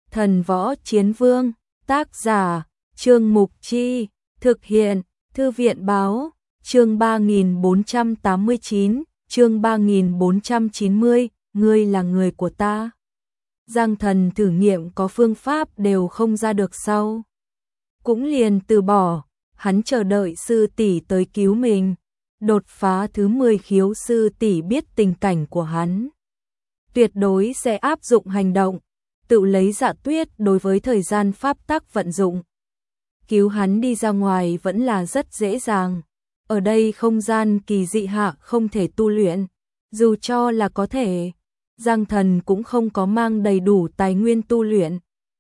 Thần Võ Chiến Vương, tác giả, Trương Mục Chi, thực hiện, Thư viện Báo, chương 3489, chương 3490, ngươi là người của ta. Giang Thần thử nghiệm có phương pháp đều không ra được sau. Cũng liền từ bỏ, hắn chờ đợi sư tỷ tới cứu mình. Đột phá thứ 10 khiếu, sư tỷ biết tình cảnh của hắn, tuyệt đối sẽ áp dụng hành động, tự lấy Dạ Tuyết đối với thời gian pháp tắc vận dụng. Cứu hắn đi ra ngoài vẫn là rất dễ dàng. Ở đây không gian kỳ dị hạ không thể tu luyện, dù cho là có thể, Giang Thần cũng không có mang đầy đủ tài nguyên tu luyện.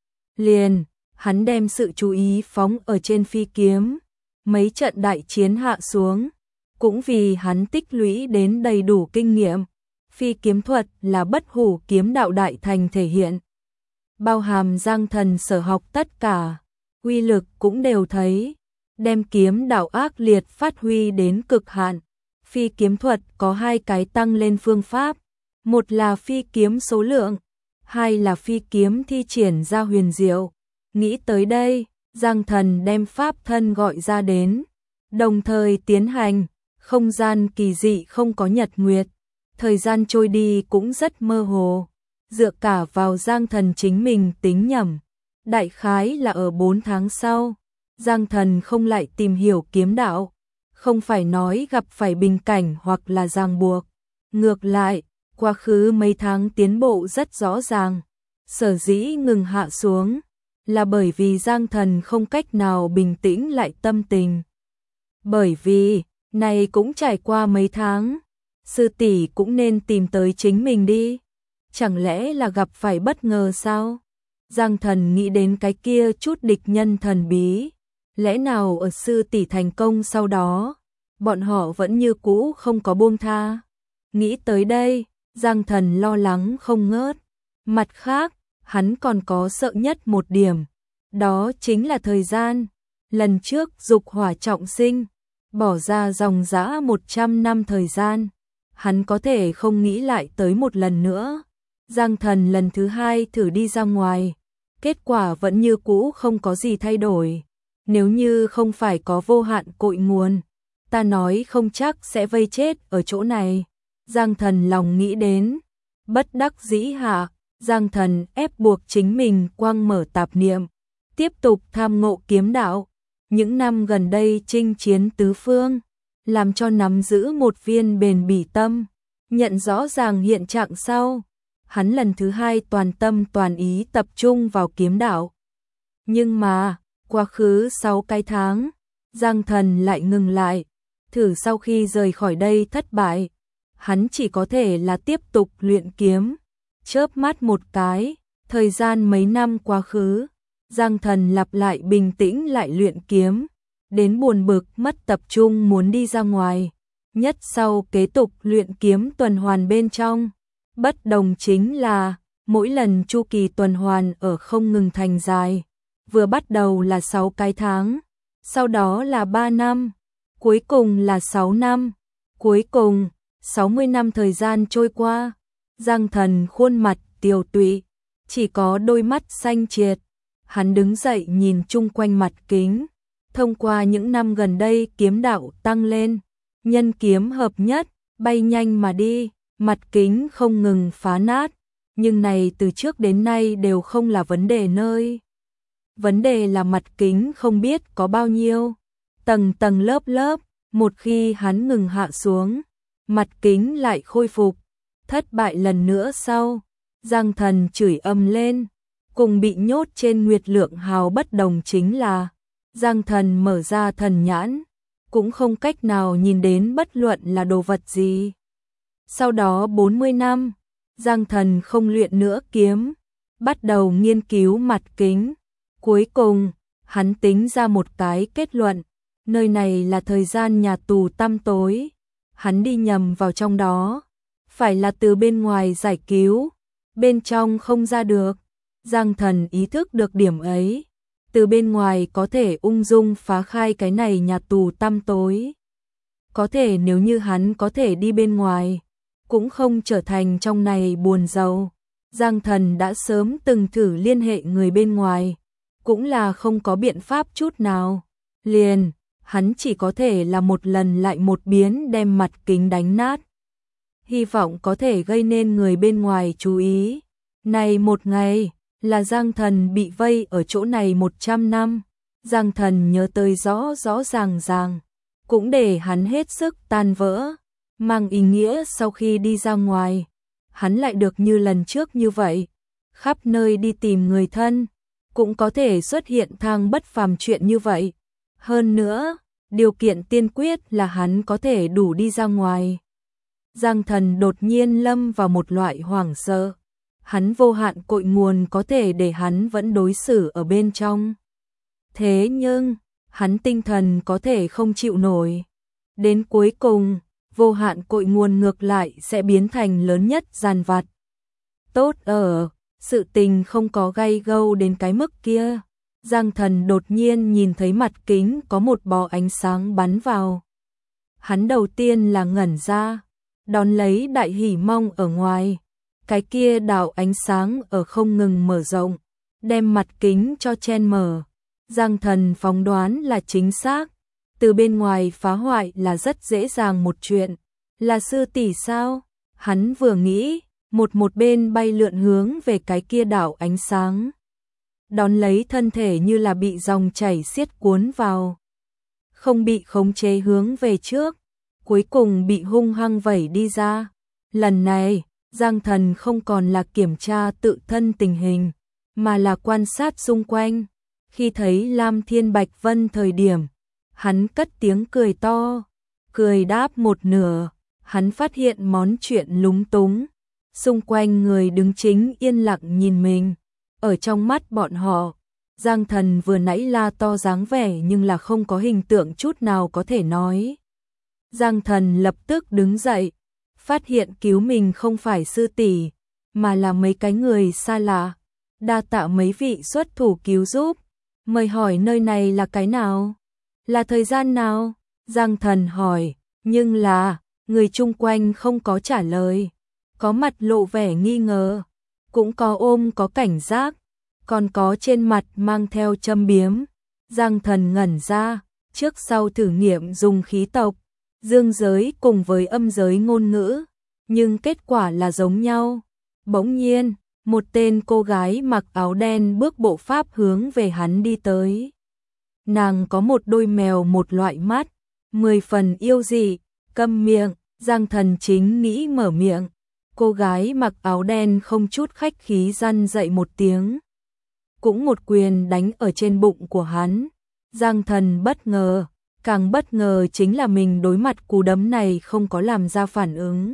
Liền, hắn đem sự chú ý phóng ở trên phi kiếm, mấy trận đại chiến hạ xuống, cũng vì hắn tích lũy đến đầy đủ kinh nghiệm. Phi kiếm thuật là bất hủ kiếm đạo đại thành thể hiện, bao hàm Giang Thần sở học tất cả, uy lực cũng đều thấy, đem kiếm đạo ác liệt phát huy đến cực hạn. Phi kiếm thuật có hai cái tăng lên phương pháp, một là phi kiếm số lượng, hai là phi kiếm thi triển ra huyền diệu. Nghĩ tới đây, Giang Thần đem pháp thân gọi ra đến, đồng thời tiến hành. Không gian kỳ dị không có nhật nguyệt, thời gian trôi đi cũng rất mơ hồ, dựa cả vào Giang Thần chính mình tính nhẩm, đại khái là ở 4 tháng sau, Giang Thần không lại tìm hiểu kiếm đạo, không phải nói gặp phải bình cảnh hoặc là ràng buộc, ngược lại, quá khứ mấy tháng tiến bộ rất rõ ràng, sở dĩ ngừng hạ xuống, là bởi vì Giang Thần không cách nào bình tĩnh lại tâm tình. Bởi vì này cũng trải qua mấy tháng, sư tỷ cũng nên tìm tới chính mình đi. Chẳng lẽ là gặp phải bất ngờ sao? Giang Thần nghĩ đến cái kia chút địch nhân thần bí. Lẽ nào ở sư tỷ thành công sau đó, bọn họ vẫn như cũ không có buông tha? Nghĩ tới đây, Giang Thần lo lắng không ngớt. Mặt khác, hắn còn có sợ nhất một điểm. Đó chính là thời gian. Lần trước dục hỏa trọng sinh, bỏ ra dòng dã 100 năm thời gian, hắn có thể không nghĩ lại tới một lần nữa. Giang Thần lần thứ 2 thử đi ra ngoài, kết quả vẫn như cũ không có gì thay đổi. Nếu như không phải có vô hạn cội nguồn, ta nói không chắc sẽ vây chết ở chỗ này. Giang Thần lòng nghĩ đến, bất đắc dĩ hạ, Giang Thần ép buộc chính mình quang mở tạp niệm, tiếp tục tham ngộ kiếm đạo. Những năm gần đây chinh chiến tứ phương, làm cho nắm giữ một viên bền bỉ tâm, nhận rõ ràng hiện trạng sau, hắn lần thứ 2 toàn tâm toàn ý tập trung vào kiếm đạo. Nhưng mà, quá khứ 6 cái tháng, Giang Thần lại ngừng lại, thử sau khi rời khỏi đây thất bại, hắn chỉ có thể là tiếp tục luyện kiếm. Chớp mắt một cái, thời gian mấy năm quá khứ, Giang Thần lặp lại bình tĩnh lại luyện kiếm, đến buồn bực mất tập trung muốn đi ra ngoài. Nhất sau kế tục luyện kiếm tuần hoàn bên trong, bất đồng chính là mỗi lần chu kỳ tuần hoàn ở không ngừng thành dài, vừa bắt đầu là 6 cái tháng, sau đó là 3 năm, cuối cùng là 6 năm, cuối cùng 60 năm thời gian trôi qua. Giang Thần khuôn mặt tiều tụy, chỉ có đôi mắt xanh triệt. Hắn đứng dậy nhìn chung quanh mặt kính, thông qua những năm gần đây kiếm đạo tăng lên, nhân kiếm hợp nhất, bay nhanh mà đi, mặt kính không ngừng phá nát, nhưng này từ trước đến nay đều không là vấn đề nơi. Vấn đề là mặt kính không biết có bao nhiêu, tầng tầng lớp lớp, một khi hắn ngừng hạ xuống, mặt kính lại khôi phục, thất bại lần nữa sau, Giang Thần chửi ầm lên. Cùng bị nhốt trên Nguyệt Lượng Hào bất đồng chính là, Giang Thần mở ra thần nhãn, cũng không cách nào nhìn đến bất luận là đồ vật gì. Sau đó 40 năm, Giang Thần không luyện nữa kiếm, bắt đầu nghiên cứu mặt kính. Cuối cùng, hắn tính ra một cái kết luận, nơi này là thời gian nhà tù tăm tối. Hắn đi nhầm vào trong đó, phải là từ bên ngoài giải cứu, bên trong không ra được. Giang Thần ý thức được điểm ấy, từ bên ngoài có thể ung dung phá khai cái này nhà tù tăm tối. Có thể nếu như hắn có thể đi bên ngoài, cũng không trở thành trong này buồn rầu. Giang Thần đã sớm từng thử liên hệ người bên ngoài, cũng là không có biện pháp chút nào. Liền, hắn chỉ có thể là một lần lại một biến đem mặt kính đánh nát. Hy vọng có thể gây nên người bên ngoài chú ý. Này một ngày, là Giang Thần bị vây ở chỗ này 100 năm. Giang Thần nhớ tới rõ rõ ràng, cũng để hắn hết sức tan vỡ, mang ý nghĩa sau khi đi ra ngoài, hắn lại được như lần trước như vậy, khắp nơi đi tìm người thân, cũng có thể xuất hiện thang bất phàm chuyện như vậy. Hơn nữa, điều kiện tiên quyết là hắn có thể đủ đi ra ngoài. Giang Thần đột nhiên lâm vào một loại hoảng sợ. Hắn vô hạn cội nguồn có thể để hắn vẫn đối xử ở bên trong. Thế nhưng, hắn tinh thần có thể không chịu nổi. Đến cuối cùng, vô hạn cội nguồn ngược lại sẽ biến thành lớn nhất giàn vặt. Tốt ở, sự tình không có gay gâu đến cái mức kia. Giang Thần đột nhiên nhìn thấy mặt kính có một bó ánh sáng bắn vào. Hắn đầu tiên là ngẩn ra, đón lấy đại hỉ mong ở ngoài. Cái kia đạo ánh sáng ở không ngừng mở rộng, đem mặt kính cho chen mở. Giang Thần phỏng đoán là chính xác, từ bên ngoài phá hoại là rất dễ dàng một chuyện. Là sư tỷ sao? Hắn vừa nghĩ, một bên bay lượn hướng về cái kia đạo ánh sáng. Đón lấy thân thể như là bị dòng chảy xiết cuốn vào. Không bị khống chế hướng về trước, cuối cùng bị hung hăng vẩy đi ra. Lần này, Giang Thần không còn là kiểm tra tự thân tình hình, mà là quan sát xung quanh. Khi thấy Lam Thiên Bạch Vân thời điểm, hắn cất tiếng cười to, cười đáp một nửa, hắn phát hiện món chuyện lúng túng. Xung quanh người đứng chính yên lặng nhìn mình, ở trong mắt bọn họ, Giang Thần vừa nãy la to dáng vẻ nhưng là không có hình tượng chút nào có thể nói. Giang Thần lập tức đứng dậy, phát hiện cứu mình không phải sư tỷ, mà là mấy cái người xa lạ. Đa tạ mấy vị xuất thủ cứu giúp, mời hỏi nơi này là cái nào? Là thời gian nào? Giang Thần hỏi, nhưng là, người chung quanh không có trả lời. Có mặt lộ vẻ nghi ngờ, cũng có ôm có cảnh giác, còn có trên mặt mang theo châm biếm. Giang Thần ngẩn ra, trước sau thử nghiệm dùng khí tộc, dương giới cùng với âm giới ngôn ngữ, nhưng kết quả là giống nhau. Bỗng nhiên, một tên cô gái mặc áo đen bước bộ pháp hướng về hắn đi tới. Nàng có một đôi mèo một loại mắt, 10 phần yêu dị, câm miệng. Giang Thần chính nghĩ mở miệng, cô gái mặc áo đen không chút khách khí răn dậy một tiếng, cũng một quyền đánh ở trên bụng của hắn. Giang Thần bất ngờ, càng bất ngờ chính là mình đối mặt cú đấm này không có làm ra phản ứng.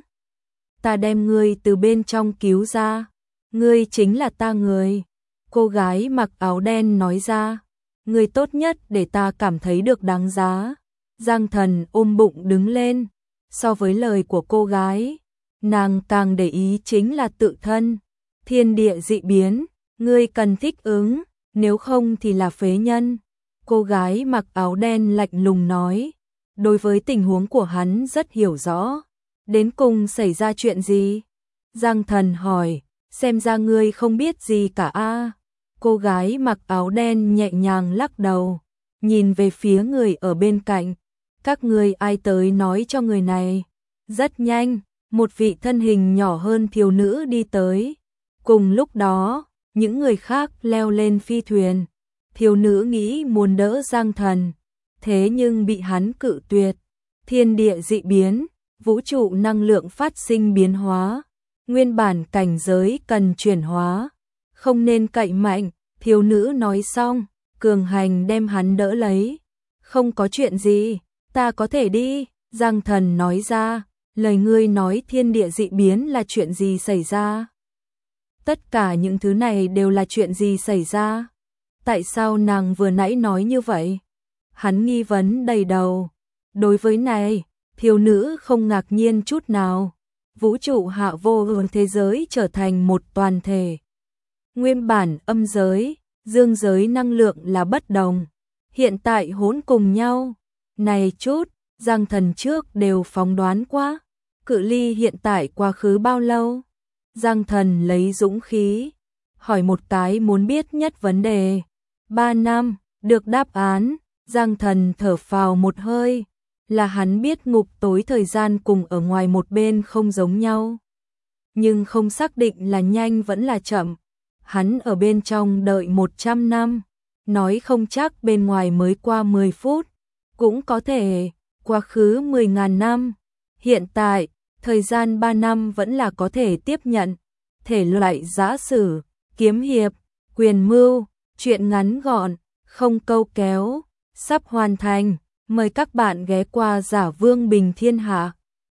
Ta đem ngươi từ bên trong cứu ra, ngươi chính là ta người. Cô gái mặc áo đen nói ra, ngươi tốt nhất để ta cảm thấy được đáng giá. Giang Thần ôm bụng đứng lên, so với lời của cô gái, nàng càng để ý chính là tự thân. Thiên địa dị biến, ngươi cần thích ứng, nếu không thì là phế nhân. Cô gái mặc áo đen lạnh lùng nói, đối với tình huống của hắn rất hiểu rõ. Đến cùng xảy ra chuyện gì? Giang Thần hỏi, xem ra ngươi không biết gì cả a. Cô gái mặc áo đen nhẹ nhàng lắc đầu, nhìn về phía người ở bên cạnh. Các ngươi ai tới nói cho người này? Rất nhanh, một vị thân hình nhỏ hơn thiếu nữ đi tới. Cùng lúc đó, những người khác leo lên phi thuyền. Thiếu nữ nghĩ muốn đỡ Giang Thần, thế nhưng bị hắn cự tuyệt. Thiên địa dị biến, vũ trụ năng lượng phát sinh biến hóa, nguyên bản cảnh giới cần chuyển hóa, không nên cậy mạnh. Thiếu nữ nói xong, cường hành đem hắn đỡ lấy. Không có chuyện gì, ta có thể đi. Giang Thần nói ra, lời ngươi nói thiên địa dị biến là chuyện gì xảy ra? Tất cả những thứ này đều là chuyện gì xảy ra? Tại sao nàng vừa nãy nói như vậy? Hắn nghi vấn đầy đầu. Đối với này, thiếu nữ không ngạc nhiên chút nào. Vũ trụ hạ vô hướng thế giới trở thành một toàn thể. Nguyên bản âm giới, dương giới năng lượng là bất đồng. Hiện tại hỗn cùng nhau. Này chút, Giang Thần trước đều phỏng đoán quá. Cự ly hiện tại quá khứ bao lâu? Giang Thần lấy dũng khí, hỏi một cái muốn biết nhất vấn đề. 3 năm, được đáp án, Giang Thần thở phào một hơi, là hắn biết ngục tối thời gian cùng ở ngoài một bên không giống nhau. Nhưng không xác định là nhanh vẫn là chậm. Hắn ở bên trong đợi 100 năm, nói không chắc bên ngoài mới qua 10 phút, cũng có thể quá khứ 10.000 năm. Hiện tại, thời gian 3 năm vẫn là có thể tiếp nhận. Thể loại giã sử, kiếm hiệp, quyền mưu, truyện ngắn gọn, không câu kéo, sắp hoàn thành. Mời các bạn ghé qua Giả Vương Bình Thiên Hạ.